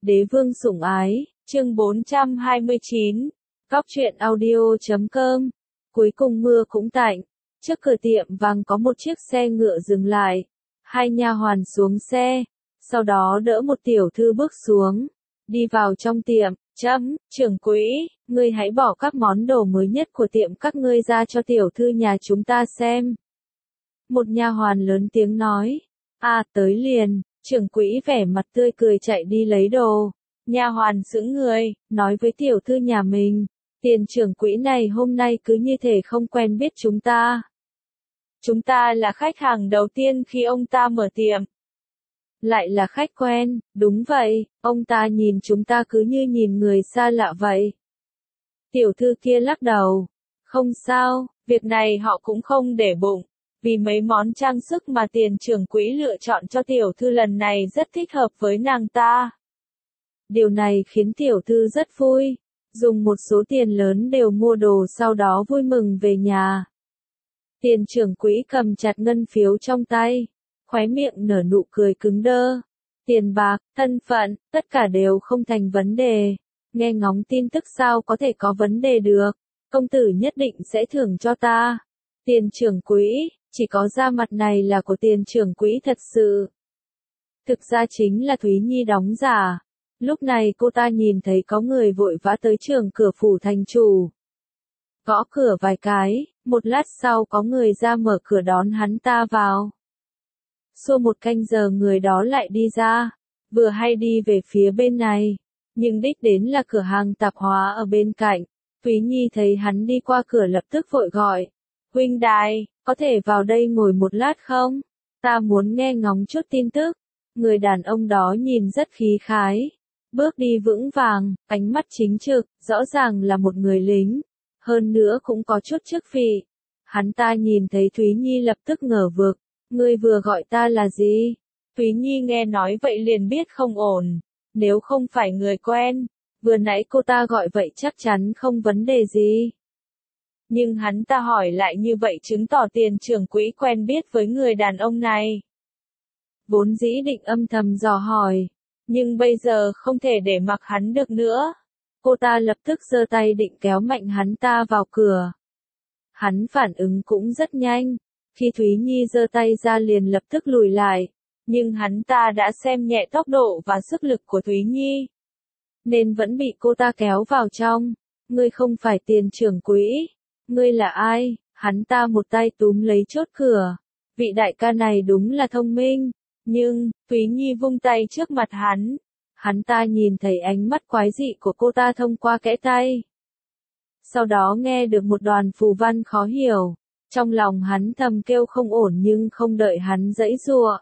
Đế vương sủng ái, chương 429, Cóc truyện audio.com. Cuối cùng mưa cũng tạnh, trước cửa tiệm vàng có một chiếc xe ngựa dừng lại, hai nha hoàn xuống xe, sau đó đỡ một tiểu thư bước xuống, đi vào trong tiệm, trưởng quỹ, ngươi hãy bỏ các món đồ mới nhất của tiệm các ngươi ra cho tiểu thư nhà chúng ta xem. Một nha hoàn lớn tiếng nói, tới liền. Trưởng quỹ vẻ mặt tươi cười chạy đi lấy đồ. Nha hoàn sững người, nói với tiểu thư nhà mình, tiền trưởng quỹ này hôm nay cứ như thể không quen biết chúng ta. Chúng ta là khách hàng đầu tiên khi ông ta mở tiệm. Lại là khách quen, đúng vậy, ông ta nhìn chúng ta cứ như nhìn người xa lạ vậy. Tiểu thư kia lắc đầu, không sao, việc này họ cũng không để bụng. Vì mấy món trang sức mà tiền trưởng quỹ lựa chọn cho tiểu thư lần này rất thích hợp với nàng ta. Điều này khiến tiểu thư rất vui, dùng một số tiền lớn đều mua đồ sau đó vui mừng về nhà. Tiền trưởng quỹ cầm chặt ngân phiếu trong tay, khóe miệng nở nụ cười cứng đơ. Tiền bạc, thân phận, tất cả đều không thành vấn đề. Nghe ngóng tin tức sao có thể có vấn đề được, công tử nhất định sẽ thưởng cho ta. Tiền trưởng quỹ, chỉ có da mặt này là của tiền trưởng quỹ thật sự. Thực ra chính là Thúy Nhi đóng giả. Lúc này cô ta nhìn thấy có người vội vã tới trường cửa phủ thành chủ. Gõ cửa vài cái, một lát sau có người ra mở cửa đón hắn ta vào. Xua một canh giờ người đó lại đi ra, vừa hay đi về phía bên này, nhưng đích đến là cửa hàng tạp hóa ở bên cạnh. Thúy Nhi thấy hắn đi qua cửa lập tức vội gọi, huynh đài, có thể vào đây ngồi một lát không? Ta muốn nghe ngóng chút tin tức. Người đàn ông đó nhìn rất khí khái, bước đi vững vàng, ánh mắt chính trực, rõ ràng là một người lính, hơn nữa cũng có chút chức vị. Hắn ta nhìn thấy Thúy Nhi lập tức ngờ vực, ngươi vừa gọi ta là gì? Thúy Nhi nghe nói vậy liền biết không ổn, nếu không phải người quen, vừa nãy cô ta gọi vậy chắc chắn không vấn đề gì. Nhưng hắn ta hỏi lại như vậy chứng tỏ tiền trưởng quỹ quen biết với người đàn ông này. Vốn dĩ định âm thầm dò hỏi, nhưng bây giờ không thể để mặc hắn được nữa. Cô ta lập tức giơ tay định kéo mạnh hắn ta vào cửa. Hắn phản ứng cũng rất nhanh, khi Thúy Nhi giơ tay ra liền lập tức lùi lại, nhưng hắn ta đã xem nhẹ tốc độ và sức lực của Thúy Nhi, nên vẫn bị cô ta kéo vào trong. Ngươi không phải tiền trưởng quỹ. Ngươi là ai? Hắn ta một tay túm lấy chốt cửa. Vị đại ca này đúng là thông minh. Nhưng, Thúy Nhi vung tay trước mặt hắn. Hắn ta nhìn thấy ánh mắt quái dị của cô ta thông qua kẽ tay. Sau đó nghe được một đoàn phù văn khó hiểu. Trong lòng hắn thầm kêu không ổn nhưng không đợi hắn giãy giụa.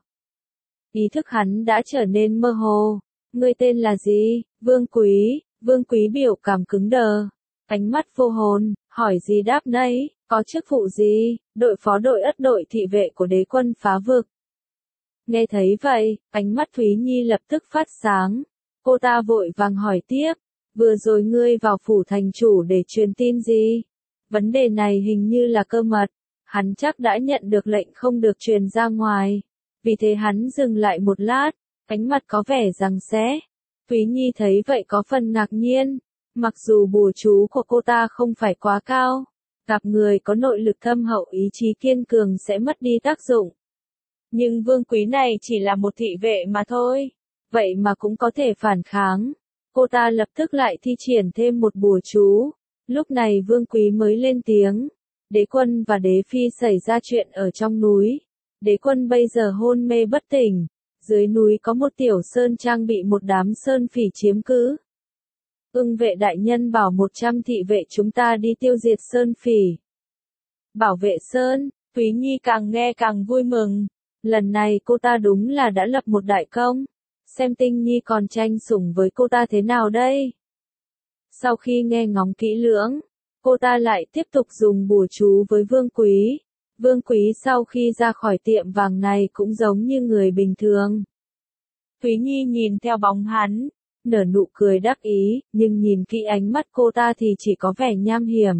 Ý thức hắn đã trở nên mơ hồ. Ngươi tên là gì? Vương Quý. Vương Quý biểu cảm cứng đờ. Ánh mắt vô hồn, hỏi gì đáp nấy, có chức vụ gì? Đội phó đội ất đội thị vệ của đế quân phá vực. Nghe thấy vậy, ánh mắt Thúy Nhi lập tức phát sáng. Cô ta vội vàng hỏi tiếp, vừa rồi ngươi vào phủ thành chủ để truyền tin gì? Vấn đề này hình như là cơ mật, hắn chắc đã nhận được lệnh không được truyền ra ngoài. Vì thế hắn dừng lại một lát, ánh mặt có vẻ giằng xé. Thúy Nhi thấy vậy có phần ngạc nhiên, mặc dù bùa chú của cô ta không phải quá cao, gặp người có nội lực thâm hậu ý chí kiên cường sẽ mất đi tác dụng. Nhưng Vương Quý này chỉ là một thị vệ mà thôi, vậy mà cũng có thể phản kháng. Cô ta lập tức lại thi triển thêm một bùa chú. Lúc này Vương Quý mới lên tiếng, đế quân và đế phi xảy ra chuyện ở trong núi. Đế quân bây giờ hôn mê bất tỉnh, dưới núi có một tiểu sơn trang bị một đám sơn phỉ chiếm cứ. Ưng vệ đại nhân bảo 100 thị vệ chúng ta đi tiêu diệt sơn phỉ. Bảo vệ sơn, Thúy Nhi càng nghe càng vui mừng. Lần này cô ta đúng là đã lập một đại công. Xem Tinh Nhi còn tranh sủng với cô ta thế nào đây? Sau khi nghe ngóng kỹ lưỡng, cô ta lại tiếp tục dùng bùa chú với Vương Quý. Vương Quý sau khi ra khỏi tiệm vàng này cũng giống như người bình thường. Thúy Nhi nhìn theo bóng hắn, nở nụ cười đắc ý, nhưng nhìn kỹ ánh mắt cô ta thì chỉ có vẻ nham hiểm.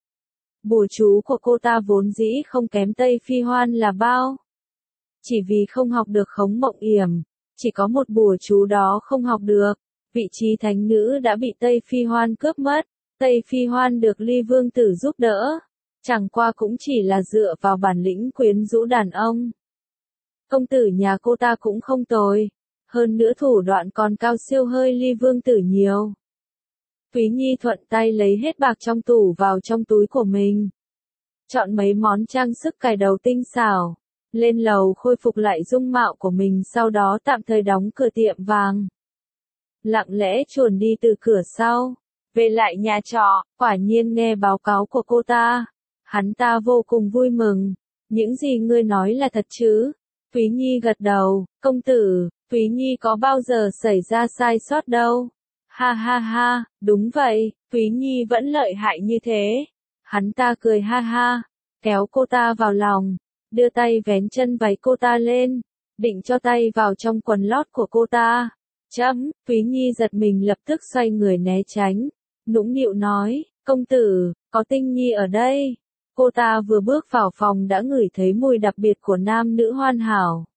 Bùa chú của cô ta vốn dĩ không kém Tây Phi Hoan là bao. Chỉ vì không học được khống mộng yểm, chỉ có một bùa chú đó không học được, vị trí thánh nữ đã bị Tây Phi Hoan cướp mất. Tây Phi Hoan được Ly Vương Tử giúp đỡ, chẳng qua cũng chỉ là dựa vào bản lĩnh quyến rũ đàn ông. Công tử nhà cô ta cũng không tồi, hơn nữa thủ đoạn còn cao siêu hơi Ly Vương Tử nhiều. Thúy Nhi thuận tay lấy hết bạc trong tủ vào trong túi của mình. Chọn mấy món trang sức cài đầu tinh xảo, lên lầu khôi phục lại dung mạo của mình, sau đó tạm thời đóng cửa tiệm vàng. Lặng lẽ chuồn đi từ cửa sau, về lại nhà trọ, quả nhiên nghe báo cáo của cô ta. Hắn ta vô cùng vui mừng. Những gì ngươi nói là thật chứ? Thúy Nhi gật đầu, công tử, Thúy Nhi có bao giờ xảy ra sai sót đâu. Ha ha ha, đúng vậy, Thúy Nhi vẫn lợi hại như thế. Hắn ta cười ha ha, kéo cô ta vào lòng, đưa tay vén chân váy cô ta lên, định cho tay vào trong quần lót của cô ta. Thúy Nhi giật mình lập tức xoay người né tránh, nũng nịu nói, công tử, có Tinh Nhi ở đây. Cô ta vừa bước vào phòng đã ngửi thấy mùi đặc biệt của nam nữ hoàn hảo.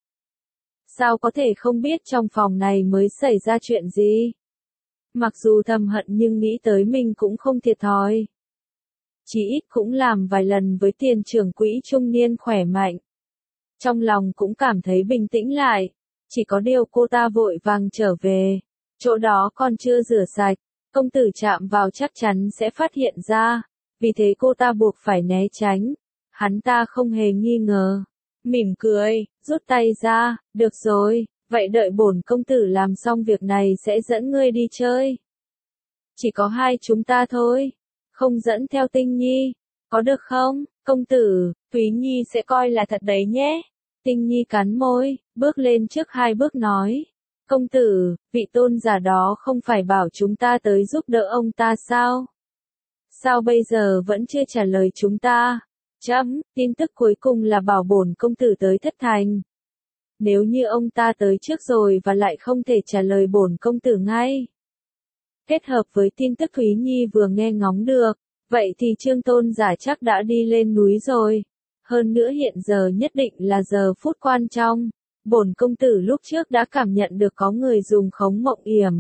Sao có thể không biết trong phòng này mới xảy ra chuyện gì? Mặc dù thầm hận nhưng nghĩ tới mình cũng không thiệt thòi. Chỉ ít cũng làm vài lần với tiền trưởng quỹ trung niên khỏe mạnh. Trong lòng cũng cảm thấy bình tĩnh lại. Chỉ có điều cô ta vội vàng trở về. Chỗ đó còn chưa rửa sạch. Công tử chạm vào chắc chắn sẽ phát hiện ra. Vì thế cô ta buộc phải né tránh. Hắn ta không hề nghi ngờ. Mỉm cười, rút tay ra, được rồi, vậy đợi bổn công tử làm xong việc này sẽ dẫn ngươi đi chơi. Chỉ có hai chúng ta thôi, không dẫn theo Tinh Nhi, có được không, công tử, Thúy Nhi sẽ coi là thật đấy nhé. Tinh Nhi cắn môi, bước lên trước hai bước nói. Công tử, vị tôn giả đó không phải bảo chúng ta tới giúp đỡ ông ta sao? Sao bây giờ vẫn chưa trả lời chúng ta? Tin tức cuối cùng là bảo bổn công tử tới thất thành. Nếu như ông ta tới trước rồi và lại không thể trả lời bổn công tử ngay. Kết hợp với tin tức Thúy Nhi vừa nghe ngóng được, vậy thì Trương tôn giả chắc đã đi lên núi rồi. Hơn nữa hiện giờ nhất định là giờ phút quan trọng. Bổn công tử lúc trước đã cảm nhận được có người dùng khống mộng yểm.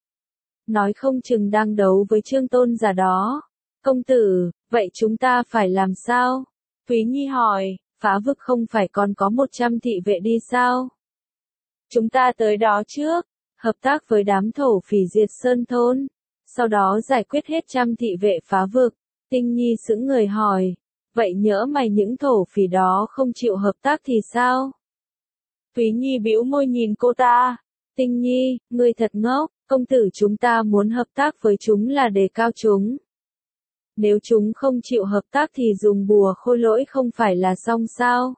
Nói không chừng đang đấu với Trương tôn giả đó. Công tử, vậy chúng ta phải làm sao? Thúy Nhi hỏi, phá vực không phải còn có 100 thị vệ đi sao? Chúng ta tới đó trước, hợp tác với đám thổ phỉ diệt sơn thôn, sau đó giải quyết hết 100 thị vệ phá vực. Tinh Nhi sững người hỏi, vậy nhỡ mày những thổ phỉ đó không chịu hợp tác thì sao? Thúy Nhi bĩu môi nhìn cô ta, Tinh Nhi, ngươi thật ngốc, công tử chúng ta muốn hợp tác với chúng là đề cao chúng. Nếu chúng không chịu hợp tác thì dùng bùa khôi lỗi không phải là xong sao?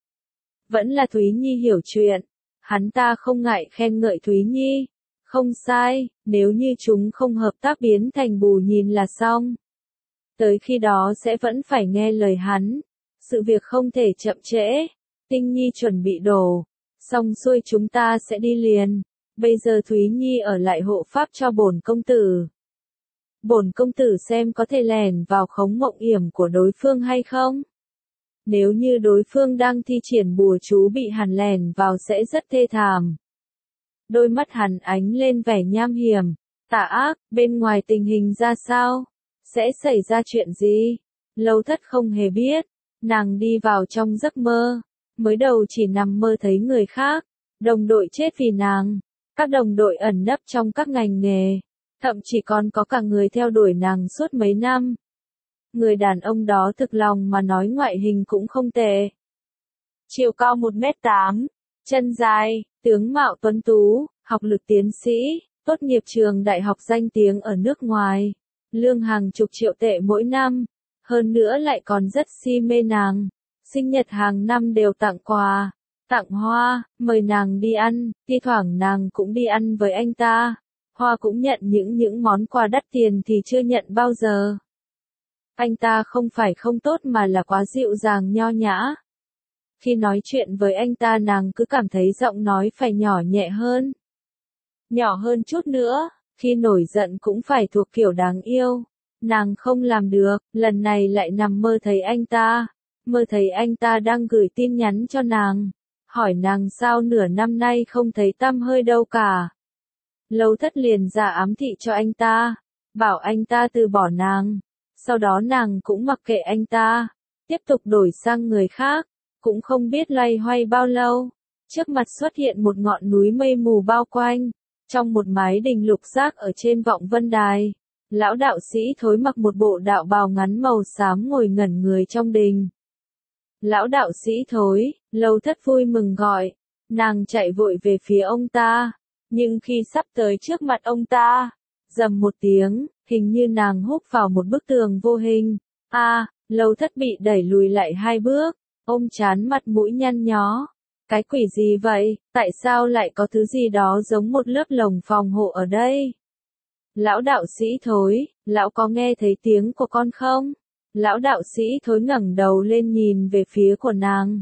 Vẫn là Thúy Nhi hiểu chuyện. Hắn ta không ngại khen ngợi Thúy Nhi. Không sai, nếu như chúng không hợp tác biến thành bù nhìn là xong. Tới khi đó sẽ vẫn phải nghe lời hắn. Sự việc không thể chậm trễ. Tinh Nhi chuẩn bị đồ. Xong xuôi chúng ta sẽ đi liền. Bây giờ Thúy Nhi ở lại hộ pháp cho bổn công tử. Bổn công tử xem có thể lẻn vào khống mộng yểm của đối phương hay không? Nếu như đối phương đang thi triển bùa chú bị hắn lẻn vào sẽ rất thê thảm. Đôi mắt hắn ánh lên vẻ nham hiểm, tà ác, bên ngoài tình hình ra sao? Sẽ xảy ra chuyện gì? Lâu Thất không hề biết, nàng đi vào trong giấc mơ, mới đầu chỉ nằm mơ thấy người khác, đồng đội chết vì nàng, các đồng đội ẩn nấp trong các ngành nghề. Thậm chí còn có cả người theo đuổi nàng suốt mấy năm. Người đàn ông đó thực lòng mà nói ngoại hình cũng không tệ. Chiều cao 1m8, chân dài, tướng mạo tuấn tú, học lực tiến sĩ, tốt nghiệp trường đại học danh tiếng ở nước ngoài, lương hàng chục triệu tệ mỗi năm, hơn nữa lại còn rất si mê nàng, sinh nhật hàng năm đều tặng quà, tặng hoa, mời nàng đi ăn, thi thoảng nàng cũng đi ăn với anh ta. Hoa cũng nhận những món quà đắt tiền thì chưa nhận bao giờ. Anh ta không phải không tốt mà là quá dịu dàng nho nhã. Khi nói chuyện với anh ta nàng cứ cảm thấy giọng nói phải nhỏ nhẹ hơn. Nhỏ hơn chút nữa, khi nổi giận cũng phải thuộc kiểu đáng yêu. Nàng không làm được, lần này lại nằm mơ thấy anh ta. Mơ thấy anh ta đang gửi tin nhắn cho nàng. Hỏi nàng sao nửa năm nay không thấy tăm hơi đâu cả. Lâu Thất liền ra ám thị cho anh ta, bảo anh ta từ bỏ nàng. Sau đó nàng cũng mặc kệ anh ta, tiếp tục đổi sang người khác, cũng không biết loay hoay bao lâu. Trước mặt xuất hiện một ngọn núi mây mù bao quanh, trong một mái đình lục giác ở trên vọng vân đài. Lão đạo sĩ Thối mặc một bộ đạo bào ngắn màu xám ngồi ngẩn người trong đình. Lão đạo sĩ Thối, Lâu Thất vui mừng gọi, nàng chạy vội về phía ông ta, nhưng khi sắp tới trước mặt ông ta, rầm một tiếng, hình như nàng húc vào một bức tường vô hình. Lâu Thất bị đẩy lùi lại 2 bước, ôm chán mặt mũi nhăn nhó. Cái quỷ gì vậy, tại sao lại có thứ gì đó giống một lớp lồng phòng hộ ở đây? Lão đạo sĩ Thối, lão có nghe thấy tiếng của con không? Lão đạo sĩ Thối ngẩng đầu lên nhìn về phía của nàng.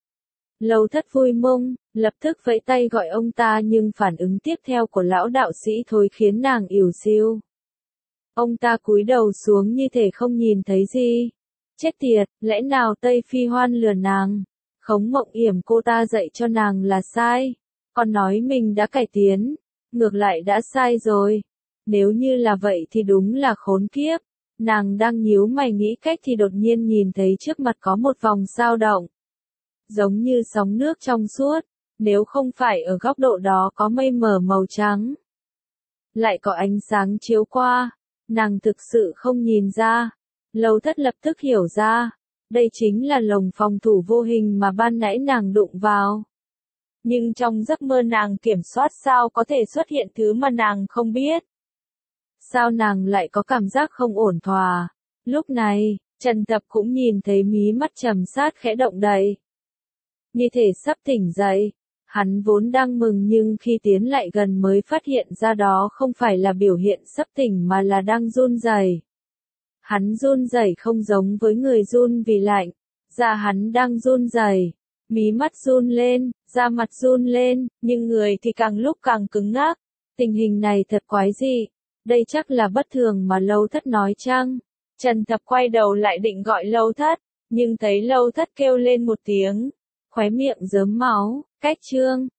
Lâu Thất vui mừng, lập tức vẫy tay gọi ông ta, nhưng phản ứng tiếp theo của lão đạo sĩ Thối khiến nàng ỉu xìu. Ông ta cúi đầu xuống như thể không nhìn thấy gì. Chết tiệt, lẽ nào Tây Phi Hoan lừa nàng? Khống Mộng Yểm cô ta dạy cho nàng là sai. Còn nói mình đã cải tiến, ngược lại đã sai rồi. Nếu như là vậy thì đúng là khốn kiếp. Nàng đang nhíu mày nghĩ cách thì đột nhiên nhìn thấy trước mặt có một vòng dao động. Giống như sóng nước trong suốt, nếu không phải ở góc độ đó có mây mờ màu trắng. Lại có ánh sáng chiếu qua, nàng thực sự không nhìn ra. Lâu Thất lập tức hiểu ra, đây chính là lồng phòng thủ vô hình mà ban nãy nàng đụng vào. Nhưng trong giấc mơ nàng kiểm soát sao có thể xuất hiện thứ mà nàng không biết. Sao nàng lại có cảm giác không ổn thỏa? Lúc này, Trần Tập cũng nhìn thấy mí mắt trầm sát khẽ động đậy. Như thể sắp tỉnh dậy. Hắn vốn đang mừng nhưng khi tiến lại gần mới phát hiện ra đó không phải là biểu hiện sắp tỉnh mà là đang run rẩy. Hắn run rẩy không giống với người run vì lạnh, da hắn đang run rẩy, mí mắt run lên, da mặt run lên, nhưng người thì càng lúc càng cứng ngắc. Tình hình này thật quái dị, đây chắc là bất thường mà Lâu Thất nói chăng? Trần Thập quay đầu lại định gọi Lâu Thất, nhưng thấy Lâu Thất kêu lên một tiếng, khóe miệng rớm máu, cách chương.